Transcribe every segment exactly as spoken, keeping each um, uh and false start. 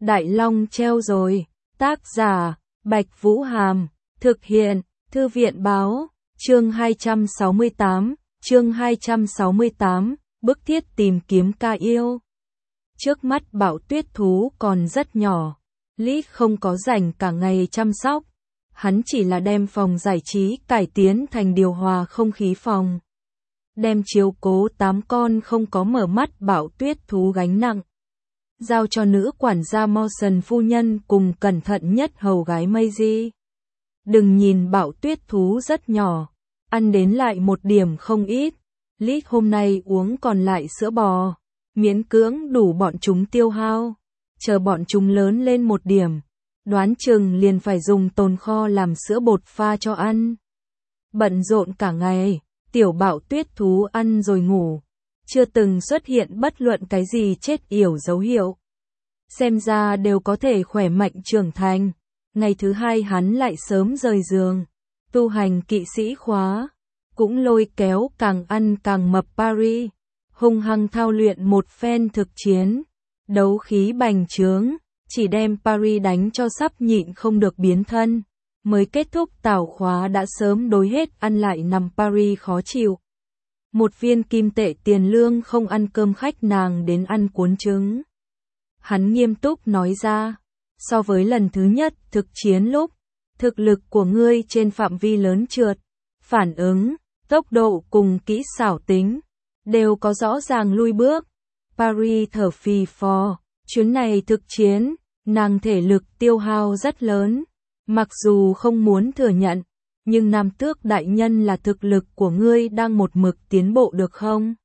Đại Long treo rồi. Tác giả, Bạch Vũ Hàm. Thực hiện, Thư viện báo. Chương hai trăm sáu mươi tám. Chương hai trăm sáu mươi tám. Bức thiết tìm kiếm ca yêu. Trước mắt Bảo Tuyết thú còn rất nhỏ. Lit không có rảnh cả ngày chăm sóc. Hắn chỉ là đem phòng giải trí cải tiến thành điều hòa không khí phòng. Đem chiếu cố tám con không có mở mắt Bảo Tuyết thú gánh nặng. Giao cho nữ quản gia Mawson phu nhân cùng cẩn thận nhất hầu gái Maisie. Đừng nhìn Bảo Tuyết thú rất nhỏ. Ăn đến lại một điểm không ít. Lit hôm nay uống còn lại sữa bò. Miễn cưỡng đủ bọn chúng tiêu hao. Chờ bọn chúng lớn lên một điểm. Đoán chừng liền phải dùng tồn kho làm sữa bột pha cho ăn. Bận rộn cả ngày. Tiểu Bảo Tuyết thú ăn rồi ngủ. Chưa từng xuất hiện bất luận cái gì chết yểu dấu hiệu. Xem ra đều có thể khỏe mạnh trưởng thành. Ngày thứ hai hắn lại sớm rời giường. Tu hành kỵ sĩ khóa. Cũng lôi kéo càng ăn càng mập Paris. Hung hăng thao luyện một phen thực chiến. Đấu khí bành trướng. Chỉ đem Paris đánh cho sắp nhịn không được biến thân. Mới kết thúc tảo khóa đã sớm đối hết ăn lại nằm Paris khó chịu. Một viên kim tệ tiền lương không ăn cơm khách nàng đến ăn cuốn trứng. Hắn nghiêm túc nói ra. So với lần thứ nhất thực chiến lúc. Thực lực của ngươi trên phạm vi lớn trượt. Phản ứng, tốc độ cùng kỹ xảo tính. Đều có rõ ràng lui bước. Paris thở phì phò. Chuyến này thực chiến. Nàng thể lực tiêu hao rất lớn. Mặc dù không muốn thừa nhận. Nhưng Nam Tước đại nhân là thực lực của ngươi đang một mực tiến bộ được không?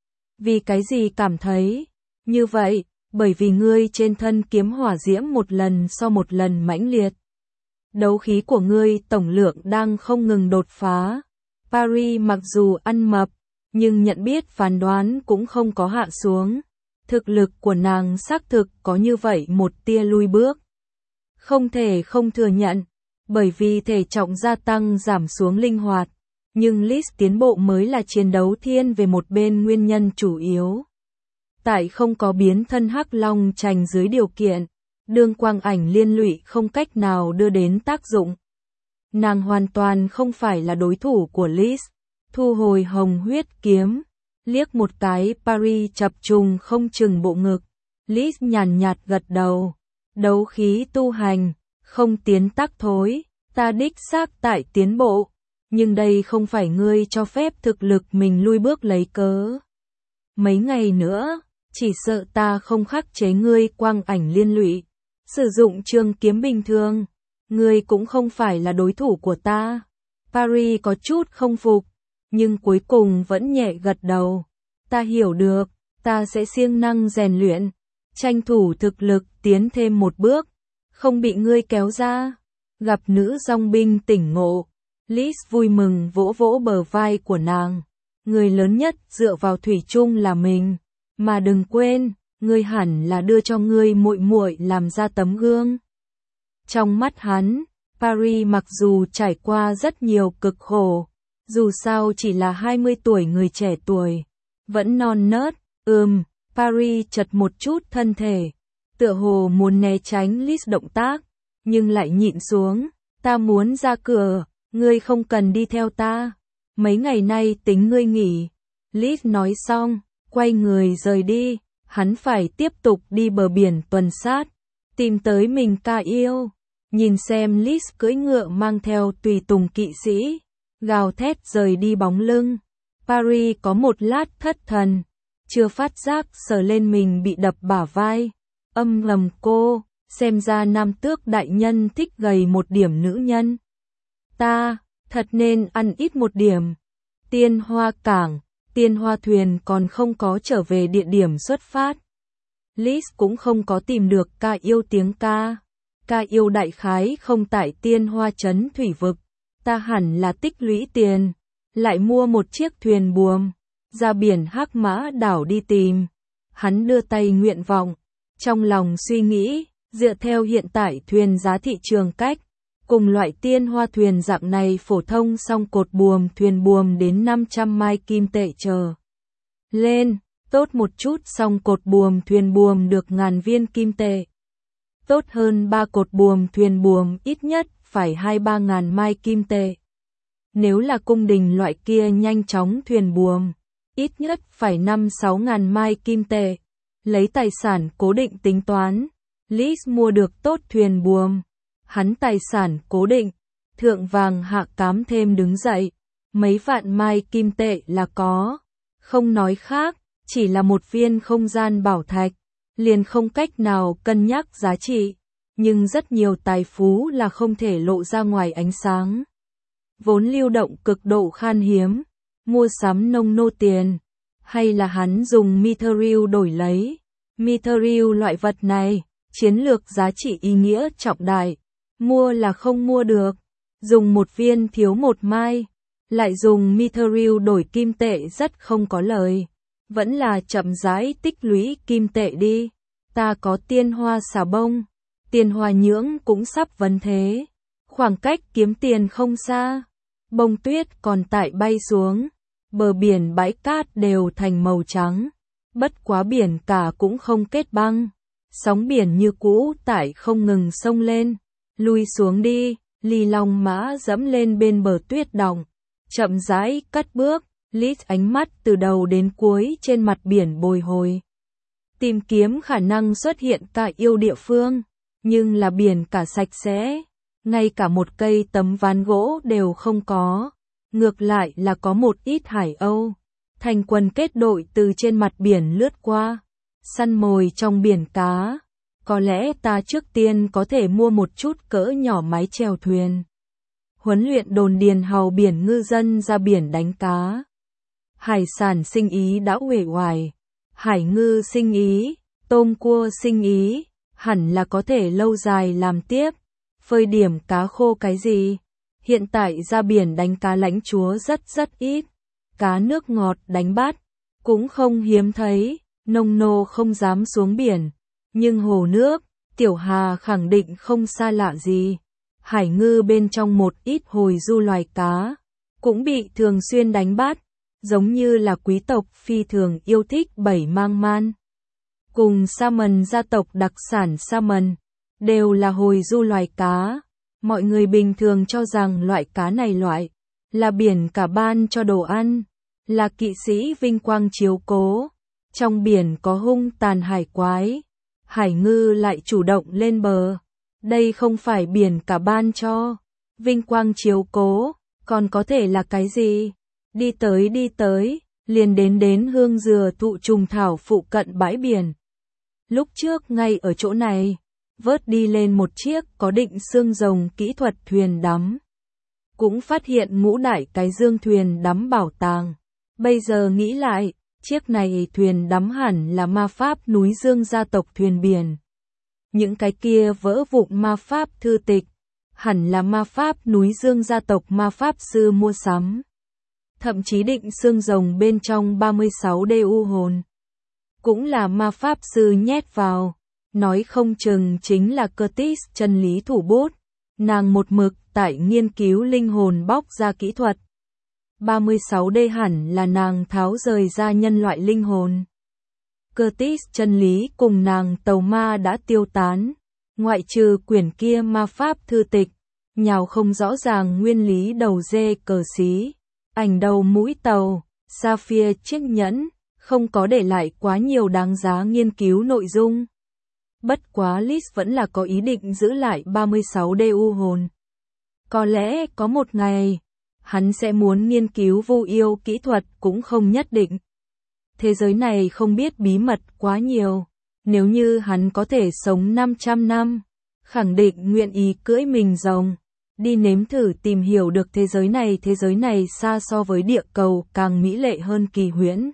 Vì cái gì cảm thấy như vậy? Bởi vì ngươi trên thân kiếm hỏa diễm một lần so một lần mãnh liệt. Đấu khí của ngươi tổng lượng đang không ngừng đột phá. Paris mặc dù ăn mập, nhưng nhận biết phán đoán cũng không có hạ xuống. Thực lực của nàng xác thực có như vậy một tia lui bước. Không thể không thừa nhận. Bởi vì thể trọng gia tăng giảm xuống linh hoạt, nhưng Lit tiến bộ mới là chiến đấu thiên về một bên nguyên nhân chủ yếu. Tại không có biến thân hắc long trành dưới điều kiện, đương quang ảnh liên lụy không cách nào đưa đến tác dụng. Nàng hoàn toàn không phải là đối thủ của Lit. Thu hồi hồng huyết kiếm, liếc một cái Paris chập trùng không chừng bộ ngực. Lit nhàn nhạt gật đầu, đấu khí tu hành. Không tiến tắc thối, ta đích xác tại tiến bộ, nhưng đây không phải ngươi cho phép thực lực mình lui bước lấy cớ. Mấy ngày nữa, chỉ sợ ta không khắc chế ngươi quang ảnh liên lụy, sử dụng trường kiếm bình thường, ngươi cũng không phải là đối thủ của ta. Paris có chút không phục, nhưng cuối cùng vẫn nhẹ gật đầu. Ta hiểu được, ta sẽ siêng năng rèn luyện, tranh thủ thực lực tiến thêm một bước. Không bị ngươi kéo ra. Gặp nữ dòng binh tỉnh ngộ. Lit vui mừng vỗ vỗ bờ vai của nàng. Người lớn nhất dựa vào thủy chung là mình. Mà đừng quên, ngươi hẳn là đưa cho ngươi muội muội làm ra tấm gương. Trong mắt hắn, Paris mặc dù trải qua rất nhiều cực khổ. Dù sao chỉ là hai mươi tuổi người trẻ tuổi. Vẫn non nớt, ừm, Paris chật một chút thân thể. Tựa hồ muốn né tránh Lit động tác, nhưng lại nhịn xuống. Ta muốn ra cửa, ngươi không cần đi theo ta. Mấy ngày nay tính ngươi nghỉ. Lit nói xong, quay người rời đi. Hắn phải tiếp tục đi bờ biển tuần sát, tìm tới mình ca yêu. Nhìn xem Lit cưỡi ngựa mang theo tùy tùng kỵ sĩ, gào thét rời đi bóng lưng. Paris có một lát thất thần, chưa phát giác sờ lên mình bị đập bả vai. Âm ngầm cô, xem ra Nam Tước đại nhân thích gầy một điểm nữ nhân. Ta, thật nên ăn ít một điểm. Tiên Hoa Cảng, Tiên Hoa thuyền còn không có trở về địa điểm xuất phát. Lit cũng không có tìm được ca yêu tiếng ca. Ca yêu đại khái không tại Tiên Hoa trấn thủy vực. Ta hẳn là tích lũy tiền, lại mua một chiếc thuyền buồm, ra biển Hắc Mã đảo đi tìm. Hắn đưa tay nguyện vọng. Trong lòng suy nghĩ, dựa theo hiện tại thuyền giá thị trường cách, cùng loại Tiên Hoa thuyền dạng này phổ thông song cột buồm thuyền buồm đến năm trăm mai kim tệ chờ lên, tốt một chút song cột buồm thuyền buồm được ngàn viên kim tệ. tốt hơn ba cột buồm thuyền buồm ít nhất phải hai ba ngàn mai kim tệ. Nếu là cung đình loại kia nhanh chóng thuyền buồm, ít nhất phải năm sáu ngàn mai kim tệ. Lấy tài sản cố định tính toán, Liz mua được tốt thuyền buồm. Hắn tài sản cố định, thượng vàng hạ cám thêm đứng dậy, mấy vạn mai kim tệ là có. Không nói khác, chỉ là một viên không gian bảo thạch, liền không cách nào cân nhắc giá trị, nhưng rất nhiều tài phú là không thể lộ ra ngoài ánh sáng. Vốn lưu động cực độ khan hiếm, mua sắm nông nô tiền, hay là hắn dùng mithril đổi lấy. Mithril loại vật này, chiến lược giá trị ý nghĩa trọng đại, mua là không mua được, dùng một viên thiếu một mai, lại dùng mithril đổi kim tệ rất không có lời, vẫn là chậm rãi tích lũy kim tệ đi. Ta có tiên hoa xà bông, tiền hoa nhưỡng cũng sắp vấn thế, khoảng cách kiếm tiền không xa, bông tuyết còn tại bay xuống, bờ biển bãi cát đều thành màu trắng, bất quá biển cả cũng không kết băng, sóng biển như cũ tại không ngừng sông lên, lui xuống đi. Ly Long Mã dẫm lên bên bờ tuyết đọng, chậm rãi cất bước, Liz ánh mắt từ đầu đến cuối trên mặt biển bồi hồi. Tìm kiếm khả năng xuất hiện cả yêu địa phương, nhưng là biển cả sạch sẽ, ngay cả một cây tấm ván gỗ đều không có, ngược lại là có một ít hải âu. Thành quần kết đội từ trên mặt biển lướt qua, săn mồi trong biển cá. Có lẽ ta trước tiên có thể mua một chút cỡ nhỏ mái chèo thuyền. Huấn luyện đồn điền hầu biển ngư dân ra biển đánh cá. Hải sản sinh ý đã uể oải. Hải ngư sinh ý, tôm cua sinh ý, hẳn là có thể lâu dài làm tiếp. Phơi điểm cá khô cái gì? Hiện tại ra biển đánh cá lãnh chúa rất rất ít. Cá nước ngọt đánh bắt, cũng không hiếm thấy. Nông nô không dám xuống biển. Nhưng hồ nước, Tiểu Hà khẳng định không xa lạ gì. Hải ngư bên trong một ít hồi du loài cá, cũng bị thường xuyên đánh bắt, giống như là quý tộc phi thường yêu thích bảy mang man. Cùng salmon gia tộc đặc sản salmon, đều là hồi du loài cá. Mọi người bình thường cho rằng loại cá này loại, là biển cả ban cho đồ ăn, là kỵ sĩ vinh quang chiếu cố. Trong biển có hung tàn hải quái. Hải ngư lại chủ động lên bờ. Đây không phải biển cả ban cho, vinh quang chiếu cố, còn có thể là cái gì? Đi tới đi tới, liền đến đến hương dừa thụ trùng thảo phụ cận bãi biển. Lúc trước ngay ở chỗ này, vớt đi lên một chiếc có định xương rồng kỹ thuật thuyền đắm. Cũng phát hiện ngũ đại cái dương thuyền đắm bảo tàng. Bây giờ nghĩ lại, chiếc này thuyền đắm hẳn là ma pháp núi Dương gia tộc thuyền biển. Những cái kia vỡ vụn ma pháp thư tịch, hẳn là ma pháp núi Dương gia tộc ma pháp sư mua sắm. Thậm chí định xương rồng bên trong ba mươi sáu đê u hồn, cũng là ma pháp sư nhét vào, nói không chừng chính là Curtis chân lý thủ bút. Nàng một mực tại nghiên cứu linh hồn bóc ra kỹ thuật. ba mươi sáu đê hẳn là nàng tháo rời ra nhân loại linh hồn. Curtis chân lý cùng nàng tàu ma đã tiêu tán, ngoại trừ quyển kia ma pháp thư tịch, nhào không rõ ràng nguyên lý đầu dê cờ xí, ảnh đầu mũi tàu, sapphire chiếc nhẫn, không có để lại quá nhiều đáng giá nghiên cứu nội dung. Bất quá Liz vẫn là có ý định giữ lại ba mươi sáu đê u hồn. Có lẽ có một ngày, hắn sẽ muốn nghiên cứu vô yêu kỹ thuật cũng không nhất định. Thế giới này không biết bí mật quá nhiều. Nếu như hắn có thể sống năm trăm năm, khẳng định nguyện ý cưỡi mình rồng, đi nếm thử tìm hiểu được thế giới này. Thế giới này xa so với địa cầu càng mỹ lệ hơn kỳ huyễn.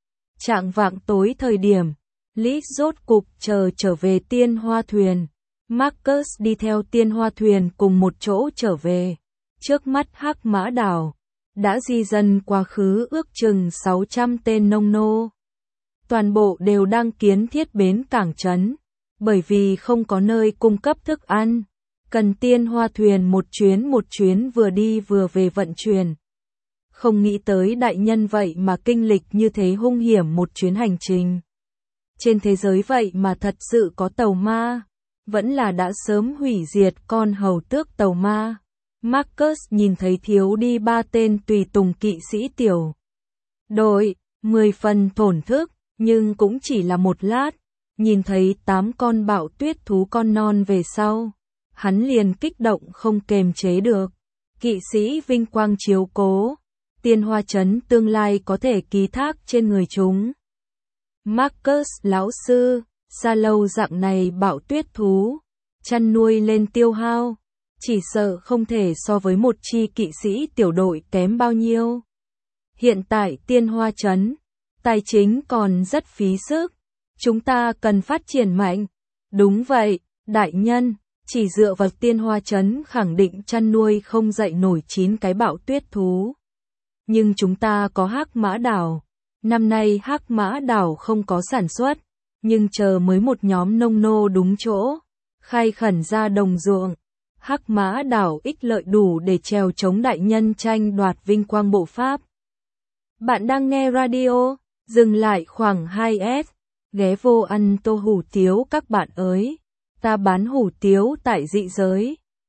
Trạng vạng tối thời điểm, Liz rốt cục chờ trở về tiên hoa thuyền. Marcus đi theo tiên hoa thuyền cùng một chỗ trở về. Trước mắt Hắc Mã Đảo, đã di dân quá khứ ước chừng sáu trăm tên nông nô. Toàn bộ đều đang kiến thiết bến cảng trấn, bởi vì không có nơi cung cấp thức ăn. Cần tiên hoa thuyền một chuyến một chuyến vừa đi vừa về vận chuyển. Không nghĩ tới đại nhân vậy mà kinh lịch như thế hung hiểm một chuyến hành trình. Trên thế giới vậy mà thật sự có tàu ma. vẫn là đã sớm hủy diệt con hầu tước tàu ma. Marcus nhìn thấy thiếu đi ba tên tùy tùng kỵ sĩ tiểu đội, mười phần thổn thức, nhưng cũng chỉ là một lát, nhìn thấy tám con bạo tuyết thú con non về sau, hắn liền kích động không kềm chế được. Kỵ sĩ vinh quang chiếu cố, Tiên Hoa Trấn tương lai có thể ký thác trên người chúng. Marcus lão sư, xa lâu dạng này bạo tuyết thú, chăn nuôi lên tiêu hao, chỉ sợ không thể so với một chi kỵ sĩ tiểu đội kém bao nhiêu. Hiện tại Tiên Hoa Trấn, tài chính còn rất phí sức, chúng ta cần phát triển mạnh. Đúng vậy, đại nhân, chỉ dựa vào Tiên Hoa Trấn khẳng định chăn nuôi không dậy nổi chín cái bạo tuyết thú. Nhưng chúng ta có Hắc Mã Đảo, năm nay Hắc Mã Đảo không có sản xuất, nhưng chờ mới một nhóm nông nô đúng chỗ, khai khẩn ra đồng ruộng. Hắc Mã Đảo ích lợi đủ để trèo chống đại nhân tranh đoạt vinh quang bộ Pháp. Bạn đang nghe radio, dừng lại khoảng hai s, ghé vô ăn tô hủ tiếu các bạn ơi, ta bán hủ tiếu tại dị giới.